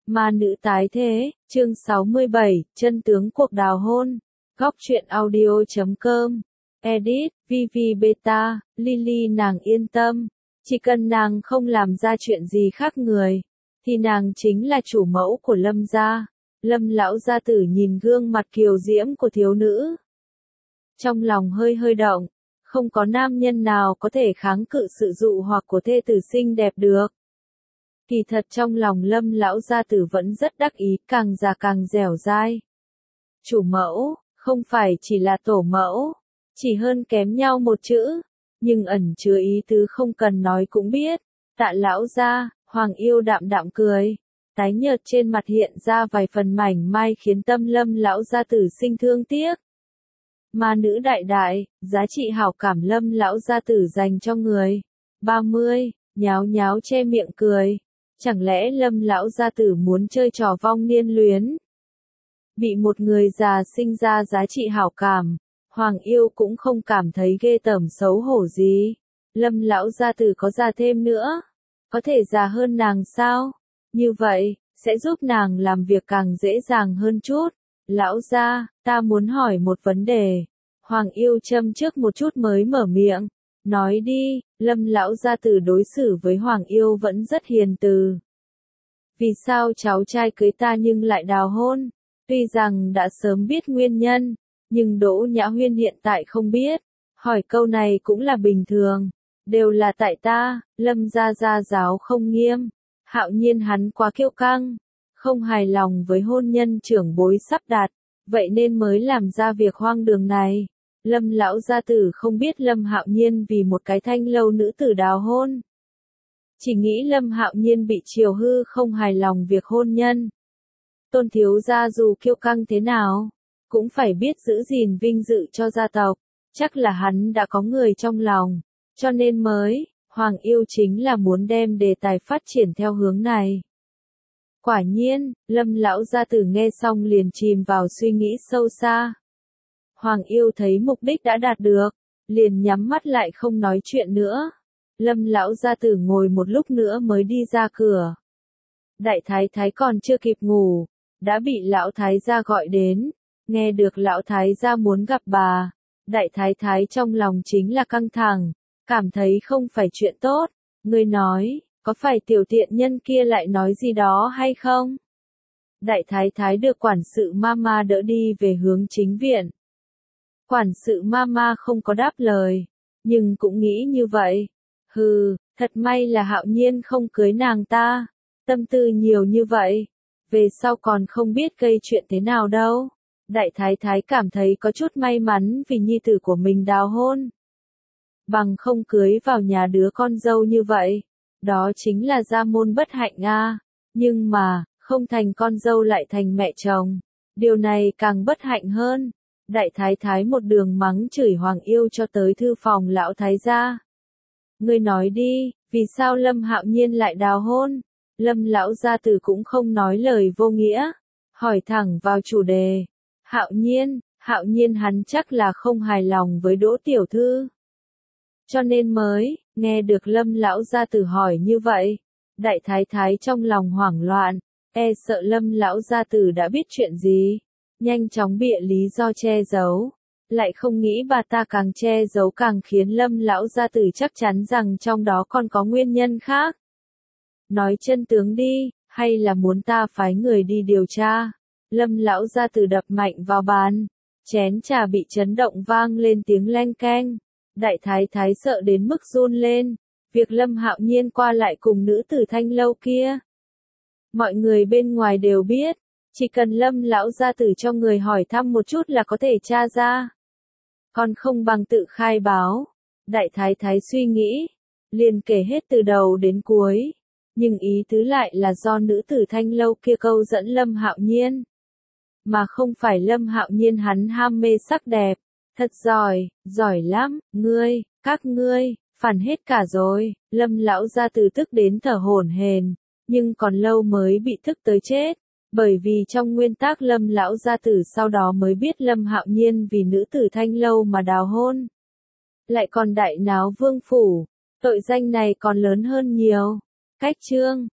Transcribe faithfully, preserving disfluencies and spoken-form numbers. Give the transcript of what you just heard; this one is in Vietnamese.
Ma nữ tái thế, chương sáu mươi bảy, chân tướng cuộc đào hôn. Góc truyện audio chấm com. Edit, vê vê Beta, Lily nàng yên tâm. Chỉ cần nàng không làm ra chuyện gì khác người, thì nàng chính là chủ mẫu của Lâm gia. Lâm lão gia tử nhìn gương mặt kiều diễm của thiếu nữ. Trong lòng hơi hơi động, không có nam nhân nào có thể kháng cự sự dụ hoặc của thê tử xinh đẹp được. Kỳ thật trong lòng Lâm lão gia tử vẫn rất đắc ý, càng già càng dẻo dai. Chủ mẫu, không phải chỉ là tổ mẫu, chỉ hơn kém nhau một chữ, nhưng ẩn chứa ý tứ không cần nói cũng biết. Tạ lão gia, Hoàng Yêu đạm đạm cười, tái nhợt trên mặt hiện ra vài phần mảnh mai khiến tâm Lâm lão gia tử sinh thương tiếc. Ma nữ đại đại, giá trị hảo cảm Lâm lão gia tử dành cho người ba mươi, nháo nháo che miệng cười. Chẳng lẽ Lâm lão gia tử muốn chơi trò vong niên luyến? Bị một người già sinh ra giá trị hảo cảm, Hoàng Yêu cũng không cảm thấy ghê tởm xấu hổ gì. Lâm lão gia tử có già thêm nữa, có thể già hơn nàng sao? Như vậy, sẽ giúp nàng làm việc càng dễ dàng hơn chút. Lão gia, ta muốn hỏi một vấn đề. Hoàng Yêu châm trước một chút mới mở miệng. Nói đi, Lâm lão gia tử đối xử với Hoàng Yêu vẫn rất hiền từ. Vì sao cháu trai cưới ta nhưng lại đào hôn? Tuy rằng đã sớm biết nguyên nhân, nhưng Đỗ Nhã Huyên hiện tại không biết. Hỏi câu này cũng là bình thường. Đều là tại ta, Lâm gia gia giáo không nghiêm. Hạo Nhiên hắn quá kiêu căng, không hài lòng với hôn nhân trưởng bối sắp đặt, vậy nên mới làm ra việc hoang đường này. Lâm lão gia tử không biết Lâm Hạo Nhiên vì một cái thanh lâu nữ tử đào hôn. Chỉ nghĩ Lâm Hạo Nhiên bị chiều hư không hài lòng việc hôn nhân. Tôn thiếu gia dù kiêu căng thế nào, cũng phải biết giữ gìn vinh dự cho gia tộc. Chắc là hắn đã có người trong lòng, cho nên mới, Hoàng Yêu chính là muốn đem đề tài phát triển theo hướng này. Quả nhiên, Lâm lão gia tử nghe xong liền chìm vào suy nghĩ sâu xa. Hoàng Yêu thấy mục đích đã đạt được, liền nhắm mắt lại không nói chuyện nữa. Lâm lão gia tử ngồi một lúc nữa mới đi ra cửa. Đại thái thái còn chưa kịp ngủ, đã bị lão thái gia gọi đến. Nghe được lão thái gia muốn gặp bà, đại thái thái trong lòng chính là căng thẳng, cảm thấy không phải chuyện tốt. Ngươi nói, có phải tiểu tiện nhân kia lại nói gì đó hay không? Đại thái thái được quản sự mama đỡ đi về hướng chính viện. Quản sự mama không có đáp lời, nhưng cũng nghĩ như vậy. Hừ, thật may là Hạo Nhiên không cưới nàng ta, tâm tư nhiều như vậy, về sau còn không biết gây chuyện thế nào đâu. Đại thái thái cảm thấy có chút may mắn vì nhi tử của mình đào hôn. Bằng không cưới vào nhà đứa con dâu như vậy, đó chính là gia môn bất hạnh a. Nhưng mà, không thành con dâu lại thành mẹ chồng, điều này càng bất hạnh hơn. Đại thái thái một đường mắng chửi Hoàng Yêu cho tới thư phòng lão thái gia. Ngươi nói đi, vì sao Lâm Hạo Nhiên lại đào hôn? Lâm lão gia tử cũng không nói lời vô nghĩa, hỏi thẳng vào chủ đề. Hạo Nhiên, Hạo Nhiên hắn chắc là không hài lòng với Đỗ tiểu thư, cho nên mới nghe được Lâm lão gia tử hỏi như vậy. Đại thái thái trong lòng hoảng loạn, e sợ Lâm lão gia tử đã biết chuyện gì, nhanh chóng bịa lý do che giấu, lại không nghĩ bà ta càng che giấu càng khiến Lâm lão gia tử chắc chắn rằng trong đó còn có nguyên nhân khác. Nói chân tướng đi, hay là muốn ta phái người đi điều tra? Lâm lão gia tử đập mạnh vào bàn, chén trà bị chấn động vang lên tiếng leng keng. Đại thái thái sợ đến mức run lên, việc Lâm Hạo Nhiên qua lại cùng nữ tử thanh lâu kia. Mọi người bên ngoài đều biết, chỉ cần Lâm lão gia tử cho người hỏi thăm một chút là có thể tra ra. Còn không bằng tự khai báo. Đại thái thái suy nghĩ, liền kể hết từ đầu đến cuối, nhưng ý tứ lại là do nữ tử thanh lâu kia câu dẫn Lâm Hạo Nhiên, mà không phải Lâm Hạo Nhiên hắn ham mê sắc đẹp. Thật giỏi, giỏi lắm, ngươi, các ngươi, phản hết cả rồi. Lâm lão gia tử tức đến thở hổn hển, nhưng còn lâu mới bị tức tới chết, bởi vì trong nguyên tắc Lâm lão gia tử sau đó mới biết Lâm Hạo Nhiên vì nữ tử thanh lâu mà đào hôn, lại còn đại náo vương phủ, tội danh này còn lớn hơn nhiều. Cách chương